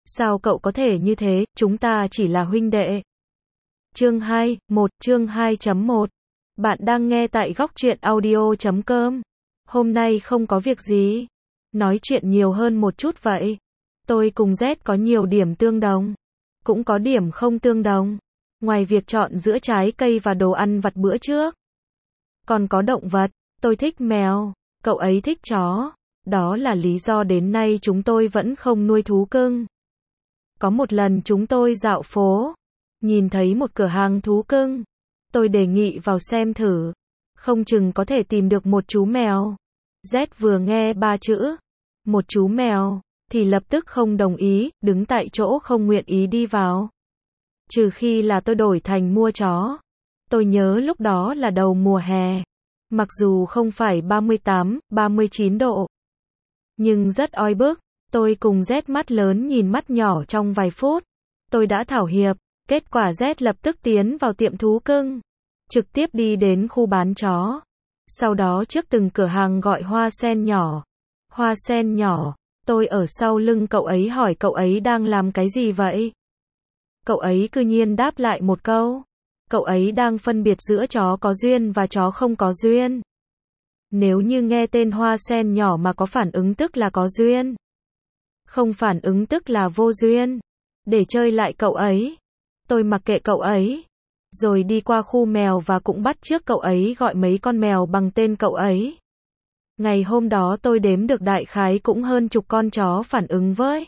Sao cậu có thể như thế, chúng ta chỉ là huynh đệ. Chương 2, 1, chương 2.1. Bạn đang nghe tại góc truyện audio.com. Hôm nay không có việc gì. Nói chuyện nhiều hơn một chút vậy. Tôi cùng Z có nhiều điểm tương đồng. Cũng có điểm không tương đồng. Ngoài việc chọn giữa trái cây và đồ ăn vặt bữa trước. Còn có động vật. Tôi thích mèo. Cậu ấy thích chó. Đó là lý do đến nay chúng tôi vẫn không nuôi thú cưng. Có một lần chúng tôi dạo phố. Nhìn thấy một cửa hàng thú cưng. Tôi đề nghị vào xem thử. Không chừng có thể tìm được một chú mèo. Z vừa nghe 3 chữ. Một chú mèo. Thì lập tức không đồng ý, đứng tại chỗ không nguyện ý đi vào. Trừ khi là tôi đổi thành mua chó. Tôi nhớ lúc đó là đầu mùa hè. Mặc dù không phải 38, 39 độ. Nhưng rất oi bức. Tôi cùng Z mắt lớn nhìn mắt nhỏ trong vài phút. Tôi đã thảo hiệp. Kết quả Z lập tức tiến vào tiệm thú cưng. Trực tiếp đi đến khu bán chó. Sau đó trước từng cửa hàng gọi hoa sen nhỏ. Hoa sen nhỏ. Tôi ở sau lưng cậu ấy hỏi cậu ấy đang làm cái gì vậy? Cậu ấy cư nhiên đáp lại một câu. Cậu ấy đang phân biệt giữa chó có duyên và chó không có duyên. Nếu như nghe tên hoa sen nhỏ mà có phản ứng tức là có duyên. Không phản ứng tức là vô duyên. Để chơi lại cậu ấy. Tôi mặc kệ cậu ấy. Rồi đi qua khu mèo và cũng bắt chước cậu ấy gọi mấy con mèo bằng tên cậu ấy. Ngày hôm đó tôi đếm được đại khái cũng hơn chục con chó phản ứng với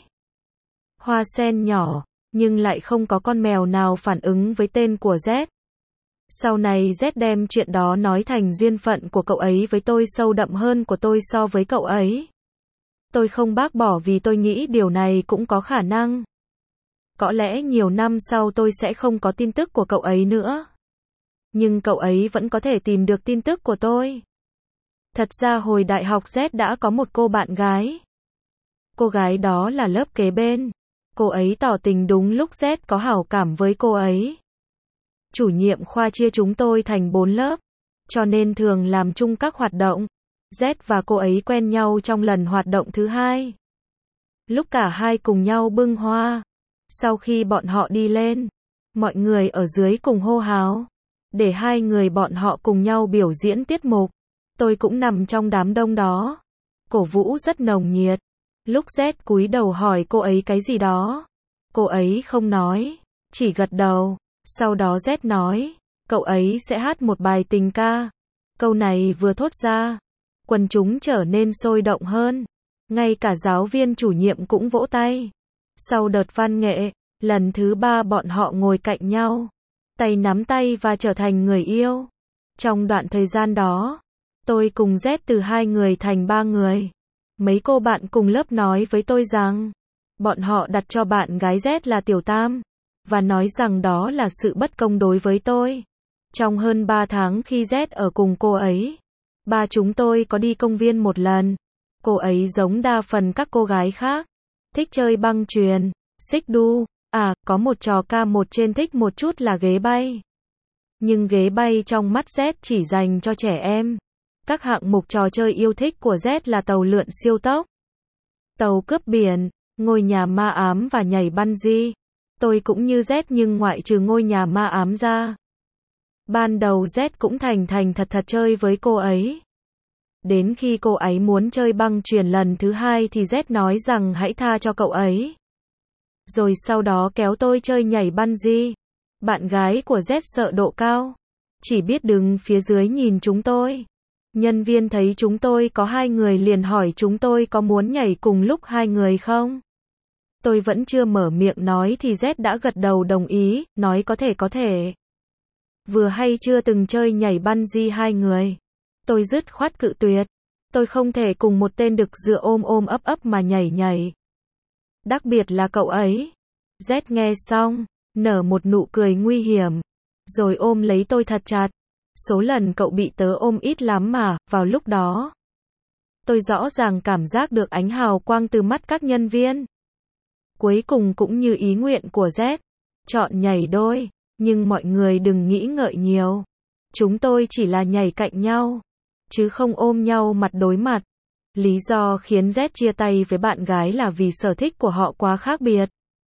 hoa sen nhỏ, nhưng lại không có con mèo nào phản ứng với tên của Z. Sau này Z đem chuyện đó nói thành duyên phận của cậu ấy với tôi sâu đậm hơn của tôi so với cậu ấy. Tôi không bác bỏ vì tôi nghĩ điều này cũng có khả năng. Có lẽ nhiều năm sau tôi sẽ không có tin tức của cậu ấy nữa. Nhưng cậu ấy vẫn có thể tìm được tin tức của tôi. Thật ra hồi đại học Z đã có một cô bạn gái. Cô gái đó là lớp kế bên. Cô ấy tỏ tình đúng lúc Z có hảo cảm với cô ấy. Chủ nhiệm khoa chia chúng tôi thành 4 lớp. Cho nên thường làm chung các hoạt động. Z và cô ấy quen nhau trong lần hoạt động thứ 2. Lúc cả hai cùng nhau bưng hoa. Sau khi bọn họ đi lên, mọi người ở dưới cùng hô hào. Để hai người bọn họ cùng nhau biểu diễn tiết mục. Tôi cũng nằm trong đám đông đó. Cổ vũ rất nồng nhiệt. Lúc Z cúi đầu hỏi cô ấy cái gì đó. Cô ấy không nói, chỉ gật đầu. Sau đó Z nói, cậu ấy sẽ hát một bài tình ca. Câu này vừa thốt ra, quần chúng trở nên sôi động hơn. Ngay cả giáo viên chủ nhiệm cũng vỗ tay. Sau đợt văn nghệ, lần thứ 3 bọn họ ngồi cạnh nhau. Tay nắm tay và trở thành người yêu. Trong đoạn thời gian đó, tôi cùng Z từ 2 người thành 3 người. Mấy cô bạn cùng lớp nói với tôi rằng, bọn họ đặt cho bạn gái Z là Tiểu Tam, và nói rằng đó là sự bất công đối với tôi. Trong hơn 3 tháng khi Z ở cùng cô ấy, ba chúng tôi có đi công viên một lần. Cô ấy giống đa phần các cô gái khác, thích chơi băng chuyền, xích đu, có một trò K1 trên thích một chút là ghế bay. Nhưng ghế bay trong mắt Z chỉ dành cho trẻ em. Các hạng mục trò chơi yêu thích của Z là tàu lượn siêu tốc, tàu cướp biển, ngôi nhà ma ám và nhảy bungee. Tôi cũng như Z nhưng ngoại trừ ngôi nhà ma ám ra. Ban đầu Z cũng thành thật chơi với cô ấy. Đến khi cô ấy muốn chơi băng chuyền lần thứ 2 thì Z nói rằng hãy tha cho cậu ấy. Rồi sau đó kéo tôi chơi nhảy bungee. Bạn gái của Z sợ độ cao, chỉ biết đứng phía dưới nhìn chúng tôi. Nhân viên thấy chúng tôi có 2 người liền hỏi chúng tôi có muốn nhảy cùng lúc 2 người không? Tôi vẫn chưa mở miệng nói thì Z đã gật đầu đồng ý, nói có thể. Vừa hay chưa từng chơi nhảy bungee 2 người. Tôi dứt khoát cự tuyệt. Tôi không thể cùng một tên đực dựa ôm ấp mà nhảy. Đặc biệt là cậu ấy. Z nghe xong, nở một nụ cười nguy hiểm, rồi ôm lấy tôi thật chặt. Số lần cậu bị tớ ôm ít lắm mà, vào lúc đó. Tôi rõ ràng cảm giác được ánh hào quang từ mắt các nhân viên. Cuối cùng cũng như ý nguyện của Z. Chọn nhảy đôi, nhưng mọi người đừng nghĩ ngợi nhiều. Chúng tôi chỉ là nhảy cạnh nhau, chứ không ôm nhau mặt đối mặt. Lý do khiến Z chia tay với bạn gái là vì sở thích của họ quá khác biệt.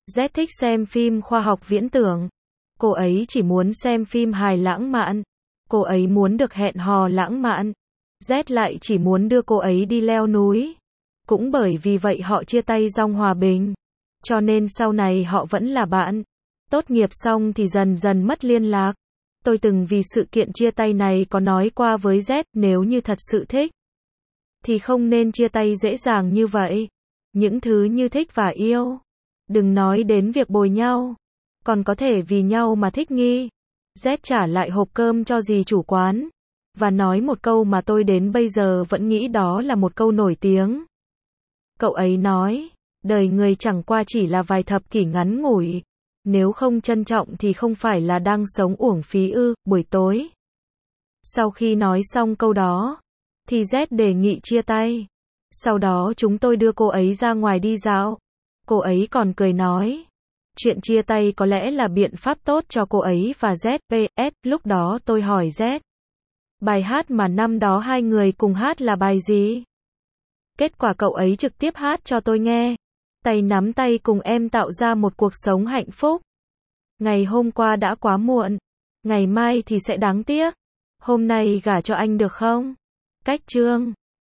Z thích xem phim khoa học viễn tưởng. Cô ấy chỉ muốn xem phim hài lãng mạn. Cô ấy muốn được hẹn hò lãng mạn. Z lại chỉ muốn đưa cô ấy đi leo núi. Cũng bởi vì vậy họ chia tay trong hòa bình. Cho nên sau này họ vẫn là bạn. Tốt nghiệp xong thì dần dần mất liên lạc. Tôi từng vì sự kiện chia tay này có nói qua với Z, nếu như thật sự thích thì không nên chia tay dễ dàng như vậy. Những thứ như thích và yêu, đừng nói đến việc bồi nhau, còn có thể vì nhau mà thích nghi. Z trả lại hộp cơm cho dì chủ quán và nói một câu mà tôi đến bây giờ vẫn nghĩ đó là một câu nổi tiếng. Cậu ấy nói, đời người chẳng qua chỉ là vài thập kỷ ngắn ngủi. Nếu không trân trọng thì không phải là đang sống uổng phí ư. Buổi tối, sau khi nói xong câu đó, thì Z đề nghị chia tay. Sau đó chúng tôi đưa cô ấy ra ngoài đi dạo. Cô ấy còn cười nói, chuyện chia tay có lẽ là biện pháp tốt cho cô ấy và Z. PS, lúc đó tôi hỏi Z, bài hát mà năm đó hai người cùng hát là bài gì? Kết quả cậu ấy trực tiếp hát cho tôi nghe. Tay nắm tay cùng em tạo ra một cuộc sống hạnh phúc. Ngày hôm qua đã quá muộn. Ngày mai thì sẽ đáng tiếc. Hôm nay gả cho anh được không? Cách chương